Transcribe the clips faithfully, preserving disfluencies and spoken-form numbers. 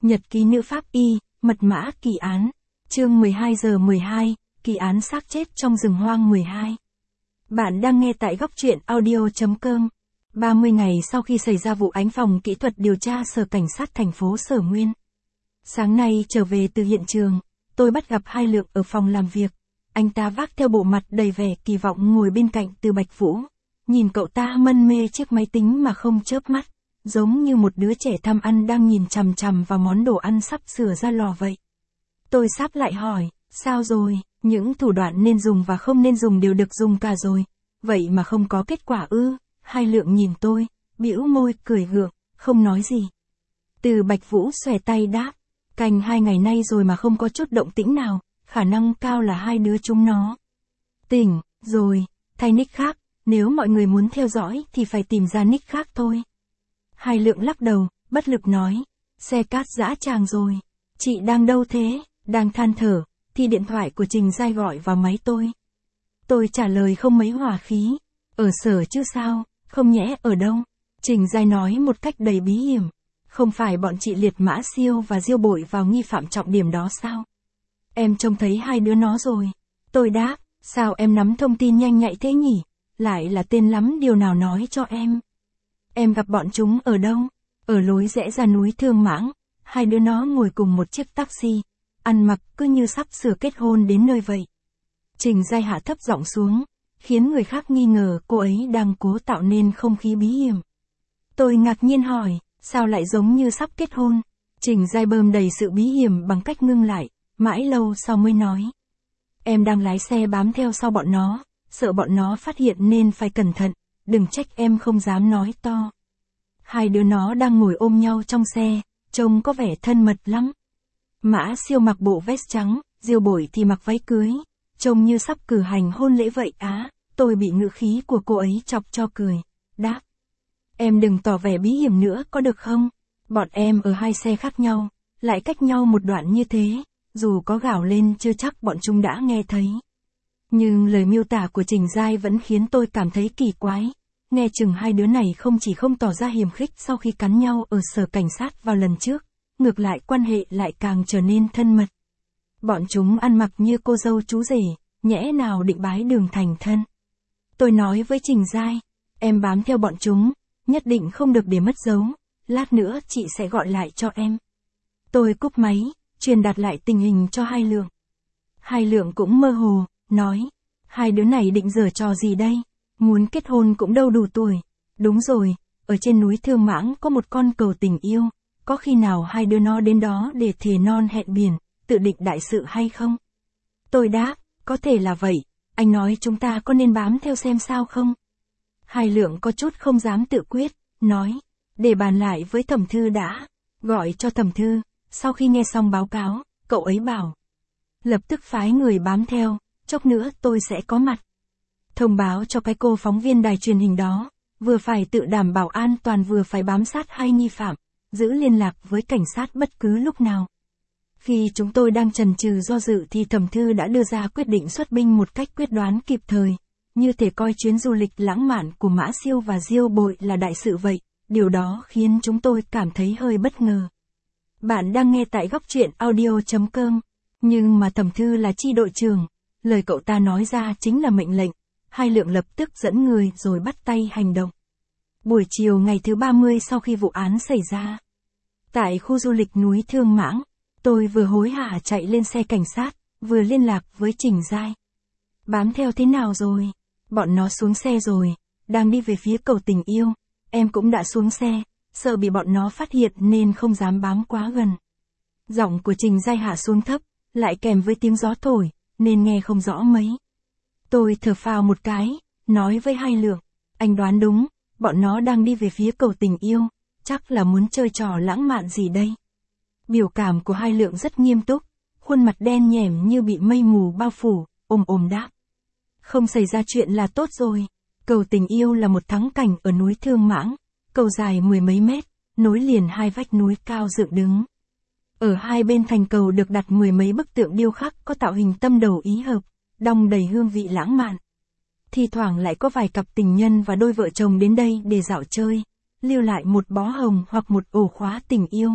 Nhật ký nữ pháp y, mật mã kỳ án. Chương mười hai giờ mười hai, kỳ án xác chết trong rừng hoang mười hai. Bạn đang nghe tại góc truyện audio chấm com. ba mươi ngày sau khi xảy ra vụ án, phòng kỹ thuật điều tra Sở Cảnh sát thành phố Sở Nguyên. Sáng nay trở về từ hiện trường, tôi bắt gặp Hai Lượng ở phòng làm việc. Anh ta vác theo bộ mặt đầy vẻ kỳ vọng ngồi bên cạnh Từ Bạch Vũ. Nhìn cậu ta mân mê chiếc máy tính mà không chớp mắt, giống như một đứa trẻ tham ăn đang nhìn chằm chằm vào món đồ ăn sắp sửa ra lò vậy. Tôi sáp lại hỏi, sao rồi, những thủ đoạn nên dùng và không nên dùng đều được dùng cả rồi, vậy mà không có kết quả ư? Hai Lượng nhìn tôi, bĩu môi cười gượng, không nói gì. Từ Bạch Vũ xòe tay đáp, canh hai ngày nay rồi mà không có chút động tĩnh nào, khả năng cao là hai đứa chúng nó tỉnh rồi, thay nick khác, nếu mọi người muốn theo dõi thì phải tìm ra nick khác thôi. Hai Lượng lắc đầu, bất lực nói, xe cát dã tràng rồi. Chị đang đâu thế? Đang than thở, thì điện thoại của Trình Giai gọi vào máy tôi. Tôi trả lời không mấy hòa khí, ở sở chứ sao, không nhẽ ở đâu? Trình Giai nói một cách đầy bí hiểm, không phải bọn chị liệt Mã Siêu và Diêu Bội vào nghi phạm trọng điểm đó sao? Em trông thấy hai đứa nó rồi. Tôi đáp, sao em nắm thông tin nhanh nhạy thế nhỉ? Lại là tên lắm điều nào nói cho em. Em gặp bọn chúng ở đâu? Ở lối rẽ ra núi Thương Mãng. Hai đứa nó ngồi cùng một chiếc taxi, ăn mặc cứ như sắp sửa kết hôn đến nơi vậy. Trình Giai hạ thấp giọng xuống, khiến người khác nghi ngờ cô ấy đang cố tạo nên không khí bí hiểm. Tôi ngạc nhiên hỏi, sao lại giống như sắp kết hôn? Trình Giai bơm đầy sự bí hiểm bằng cách ngưng lại, mãi lâu sau mới nói. Em đang lái xe bám theo sau bọn nó, sợ bọn nó phát hiện nên phải cẩn thận, đừng trách em không dám nói to. Hai đứa nó đang ngồi ôm nhau trong xe, trông có vẻ thân mật lắm. Mã Siêu mặc bộ vest trắng, Diêu Bội thì mặc váy cưới, trông như sắp cử hành hôn lễ vậy á. Tôi bị ngữ khí của cô ấy chọc cho cười, đáp. Em đừng tỏ vẻ bí hiểm nữa có được không? Bọn em ở hai xe khác nhau, lại cách nhau một đoạn như thế, dù có gào lên chưa chắc bọn chúng đã nghe thấy. Nhưng lời miêu tả của Trình Giai vẫn khiến tôi cảm thấy kỳ quái. Nghe chừng hai đứa này không chỉ không tỏ ra hiềm khích sau khi cắn nhau ở sở cảnh sát vào lần trước, ngược lại quan hệ lại càng trở nên thân mật. Bọn chúng ăn mặc như cô dâu chú rể, nhẽ nào định bái đường thành thân. Tôi nói với Trình Giai, em bám theo bọn chúng, nhất định không được để mất dấu, lát nữa chị sẽ gọi lại cho em. Tôi cúp máy, truyền đạt lại tình hình cho Hai Lượng. Hai Lượng cũng mơ hồ, nói, hai đứa này định giở trò gì đây? Muốn kết hôn cũng đâu đủ tuổi. Đúng rồi, ở trên núi Thương Mãng có một con cầu tình yêu, có khi nào hai đứa nó đến đó để thề non hẹn biển, tự định đại sự hay không? Tôi đáp, có thể là vậy, anh nói chúng ta có nên bám theo xem sao không? Hai Lượng có chút không dám tự quyết, nói, để bàn lại với thẩm thư đã, gọi cho thẩm thư, sau khi nghe xong báo cáo, cậu ấy bảo. Lập tức phái người bám theo, chốc nữa tôi sẽ có mặt. Thông báo cho cái cô phóng viên đài truyền hình đó, vừa phải tự đảm bảo an toàn vừa phải bám sát hai nghi phạm, giữ liên lạc với cảnh sát bất cứ lúc nào. Khi chúng tôi đang chần chừ do dự thì thẩm thư đã đưa ra quyết định xuất binh một cách quyết đoán kịp thời, như thể coi chuyến du lịch lãng mạn của Mã Siêu và Diêu Bội là đại sự vậy, điều đó khiến chúng tôi cảm thấy hơi bất ngờ. Bạn đang nghe tại góc truyện audio chấm com, nhưng mà thẩm thư là chi đội trưởng, lời cậu ta nói ra chính là mệnh lệnh. Hai Lượng lập tức dẫn người rồi bắt tay hành động. Buổi chiều ngày thứ ba mươi sau khi vụ án xảy ra, tại khu du lịch núi Thương Mãng, tôi vừa hối hả chạy lên xe cảnh sát, vừa liên lạc với Trình Giai. Bám theo thế nào rồi? Bọn nó xuống xe rồi, đang đi về phía cầu tình yêu, em cũng đã xuống xe, sợ bị bọn nó phát hiện nên không dám bám quá gần. Giọng của Trình Giai hạ xuống thấp, lại kèm với tiếng gió thổi, nên nghe không rõ mấy. Tôi thở phào một cái, nói với Hai Lượng, anh đoán đúng, bọn nó đang đi về phía cầu tình yêu, chắc là muốn chơi trò lãng mạn gì đây. Biểu cảm của Hai Lượng rất nghiêm túc, khuôn mặt đen nhẻm như bị mây mù bao phủ, ồm ồm đáp. Không xảy ra chuyện là tốt rồi, cầu tình yêu là một thắng cảnh ở núi Thương Mãng, cầu dài mười mấy mét, nối liền hai vách núi cao dựng đứng. Ở hai bên thành cầu được đặt mười mấy bức tượng điêu khắc có tạo hình tâm đầu ý hợp, đong đầy hương vị lãng mạn. Thi thoảng lại có vài cặp tình nhân và đôi vợ chồng đến đây để dạo chơi, lưu lại một bó hồng hoặc một ổ khóa tình yêu,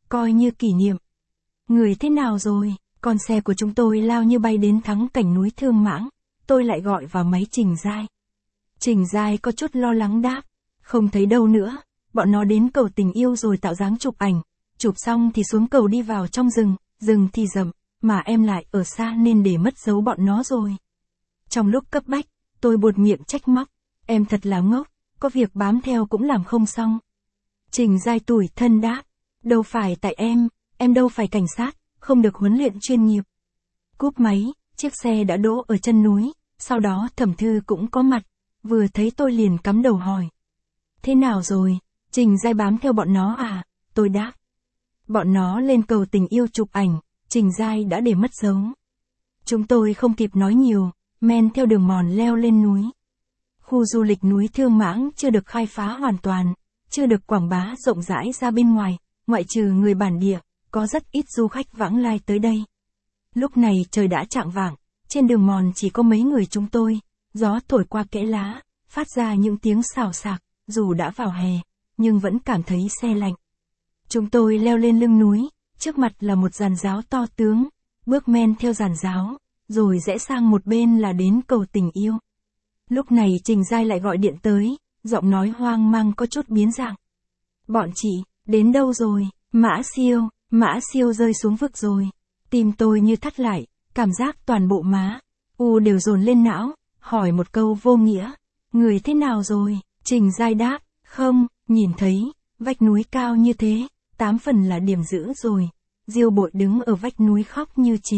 coi như kỷ niệm. Người thế nào rồi? Con xe của chúng tôi lao như bay đến thắng cảnh núi Thương Mãng, tôi lại gọi vào máy Trình Giai. Trình Giai có chút lo lắng đáp, không thấy đâu nữa, bọn nó đến cầu Tình Yêu rồi tạo dáng chụp ảnh, chụp xong thì xuống cầu đi vào trong rừng, rừng thì rậm, mà em lại ở xa nên để mất dấu bọn nó rồi. Trong lúc cấp bách, tôi buột miệng trách móc, em thật là ngốc, có việc bám theo cũng làm không xong. Trình Giai tủi thân đáp, đâu phải tại em, em đâu phải cảnh sát, không được huấn luyện chuyên nghiệp. Cúp máy, chiếc xe đã đỗ ở chân núi, sau đó Thẩm Thư cũng có mặt, vừa thấy tôi liền cắm đầu hỏi. Thế nào rồi, Trình Giai bám theo bọn nó à? Tôi đáp. Bọn nó lên cầu Tình Yêu chụp ảnh, Trình Giai đã để mất dấu. Chúng tôi không kịp nói nhiều, men theo đường mòn leo lên núi. Khu du lịch núi Thương Mãng chưa được khai phá hoàn toàn, chưa được quảng bá rộng rãi ra bên ngoài, ngoại trừ người bản địa, có rất ít du khách vãng lai tới đây. Lúc này trời đã chạng vạng, trên đường mòn chỉ có mấy người chúng tôi, gió thổi qua kẽ lá, phát ra những tiếng xào xạc, dù đã vào hè, nhưng vẫn cảm thấy se lạnh. Chúng tôi leo lên lưng núi, trước mặt là một giàn giáo to tướng, bước men theo giàn giáo, rồi rẽ sang một bên là đến cầu Tình Yêu. Lúc này Trình Giai lại gọi điện tới, giọng nói hoang mang có chút biến dạng. Bọn chị, đến đâu rồi? Mã Siêu, Mã Siêu rơi xuống vực rồi. Tim tôi như thắt lại, cảm giác toàn bộ má, u đều dồn lên não, hỏi một câu vô nghĩa. Người thế nào rồi? Trình Giai đáp, không, nhìn thấy, vách núi cao như thế, tám phần là điểm giữ rồi. Diêu Bội đứng ở vách núi khóc như chế.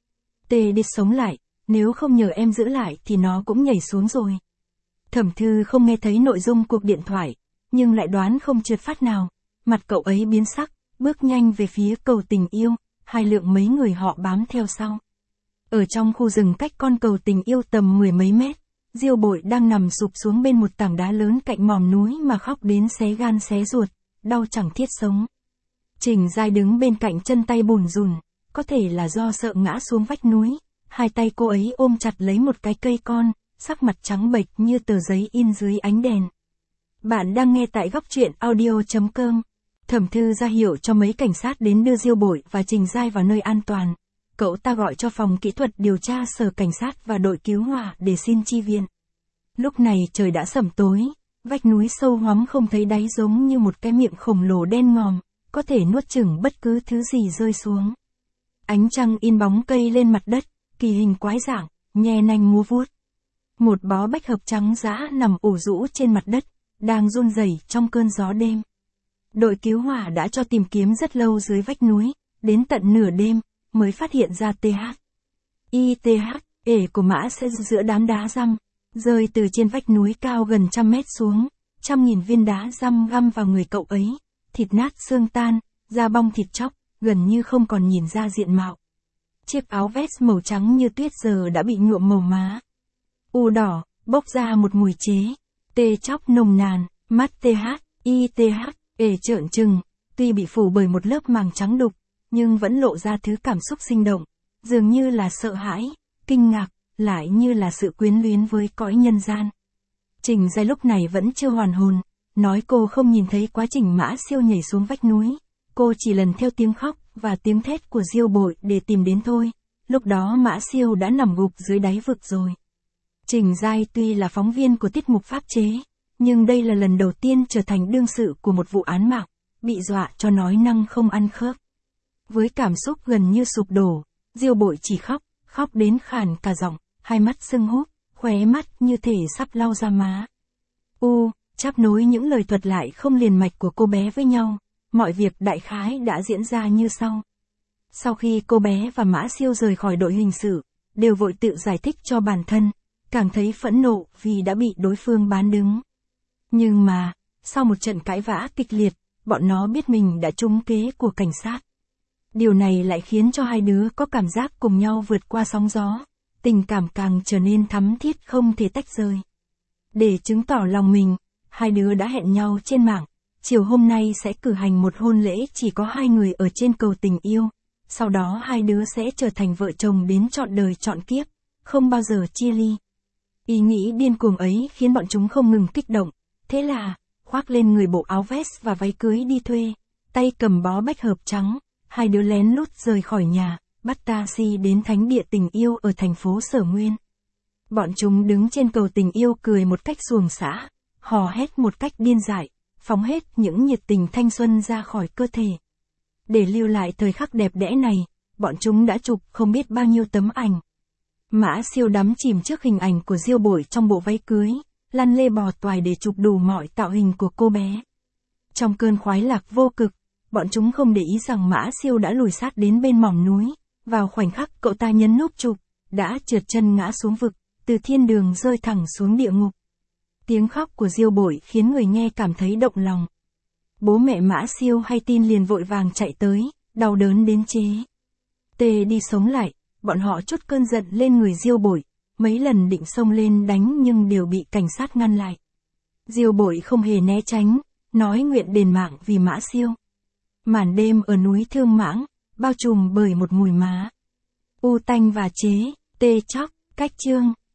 Tê đi sống lại, nếu không nhờ em giữ lại thì nó cũng nhảy xuống rồi. Thẩm Thư không nghe thấy nội dung cuộc điện thoại, nhưng lại đoán không trượt phát nào. Mặt cậu ấy biến sắc, bước nhanh về phía cầu Tình Yêu, hai lượng mấy người họ bám theo sau. Ở trong khu rừng cách con cầu Tình Yêu tầm mười mấy mét, Diêu Bội đang nằm sụp xuống bên một tảng đá lớn cạnh mỏm núi mà khóc đến xé gan xé ruột, đau chẳng thiết sống. Trình Giai đứng bên cạnh chân tay bùn rùn, có thể là do sợ ngã xuống vách núi, hai tay cô ấy ôm chặt lấy một cái cây con, sắc mặt trắng bệch như tờ giấy in dưới ánh đèn. Bạn đang nghe tại góc truyện audio chấm com. Thẩm Thư ra hiệu cho mấy cảnh sát đến đưa Diêu Bội và Trình Giai vào nơi an toàn. Cậu ta gọi cho phòng kỹ thuật điều tra sở cảnh sát và đội cứu hỏa để xin chi viện. Lúc này trời đã sẩm tối, vách núi sâu hoắm không thấy đáy giống như một cái miệng khổng lồ đen ngòm, có thể nuốt chửng bất cứ thứ gì rơi xuống. Ánh trăng in bóng cây lên mặt đất, kỳ hình quái dạng, nhe nanh múa vuốt. Một bó bách hợp trắng dã nằm ủ rũ trên mặt đất, đang run rẩy trong cơn gió đêm. Đội cứu hỏa đã cho tìm kiếm rất lâu dưới vách núi, đến tận nửa đêm, mới phát hiện ra tê hát. i tê hát, ể của Mã sẽ giữa đám đá răm, rơi từ trên vách núi cao gần trăm mét xuống, trăm nghìn viên đá răm găm vào người cậu ấy, thịt nát xương tan, da bong thịt chóc, gần như không còn nhìn ra diện mạo. Chiếc áo vest màu trắng như tuyết giờ đã bị nhuộm màu má. U đỏ, bốc ra một mùi chế. Tê chóc nồng nàn, mắt tê hát, i tê hát, ể trợn trừng, tuy bị phủ bởi một lớp màng trắng đục, nhưng vẫn lộ ra thứ cảm xúc sinh động, dường như là sợ hãi, kinh ngạc, lại như là sự quyến luyến với cõi nhân gian. Trình Giai lúc này vẫn chưa hoàn hồn, nói cô không nhìn thấy quá trình Mã Siêu nhảy xuống vách núi, cô chỉ lần theo tiếng khóc và tiếng thét của Diêu Bội để tìm đến thôi, lúc đó Mã Siêu đã nằm gục dưới đáy vực rồi. Trình Giai tuy là phóng viên của tiết mục pháp chế, nhưng đây là lần đầu tiên trở thành đương sự của một vụ án mạng, bị dọa cho nói năng không ăn khớp. Với cảm xúc gần như sụp đổ, Diêu Bội chỉ khóc, khóc đến khàn cả giọng, hai mắt sưng húp, khóe mắt như thể sắp lau ra má. U, chắp nối những lời thuật lại không liền mạch của cô bé với nhau, mọi việc đại khái đã diễn ra như sau. Sau khi cô bé và Mã Siêu rời khỏi đội hình sự, đều vội tự giải thích cho bản thân, càng thấy phẫn nộ vì đã bị đối phương bán đứng. Nhưng mà, sau một trận cãi vã kịch liệt, bọn nó biết mình đã trúng kế của cảnh sát. Điều này lại khiến cho hai đứa có cảm giác cùng nhau vượt qua sóng gió, tình cảm càng trở nên thắm thiết không thể tách rời. Để chứng tỏ lòng mình, hai đứa đã hẹn nhau trên mạng, chiều hôm nay sẽ cử hành một hôn lễ chỉ có hai người ở trên cầu Tình Yêu, sau đó hai đứa sẽ trở thành vợ chồng đến trọn đời trọn kiếp, không bao giờ chia ly. Ý nghĩ điên cuồng ấy khiến bọn chúng không ngừng kích động, thế là, khoác lên người bộ áo vest và váy cưới đi thuê, tay cầm bó bách hợp trắng, hai đứa lén lút rời khỏi nhà, bắt taxi đến thánh địa tình yêu ở thành phố Sở Nguyên. Bọn chúng đứng trên cầu tình yêu cười một cách xuồng xã, hò hét một cách điên dại, phóng hết những nhiệt tình thanh xuân ra khỏi cơ thể. Để lưu lại thời khắc đẹp đẽ này, bọn chúng đã chụp không biết bao nhiêu tấm ảnh. Mã Siêu đắm chìm trước hình ảnh của Diêu Bội trong bộ váy cưới, lăn lê bò toài để chụp đủ mọi tạo hình của cô bé. Trong cơn khoái lạc vô cực, bọn chúng không để ý rằng Mã Siêu đã lùi sát đến bên mỏm núi, vào khoảnh khắc cậu ta nhấn nút chụp, đã trượt chân ngã xuống vực, từ thiên đường rơi thẳng xuống địa ngục. Tiếng khóc của Diêu Bội khiến người nghe cảm thấy động lòng. Bố mẹ Mã Siêu hay tin liền vội vàng chạy tới, đau đớn đến chế. Tê đi sống lại, bọn họ trút cơn giận lên người Diêu Bội, mấy lần định xông lên đánh nhưng đều bị cảnh sát ngăn lại. Diêu Bội không hề né tránh, nói nguyện đền mạng vì Mã Siêu. Màn đêm ở núi Thương Mãng, bao trùm bởi một mùi má u tanh và chế, tê chóc, cách chương.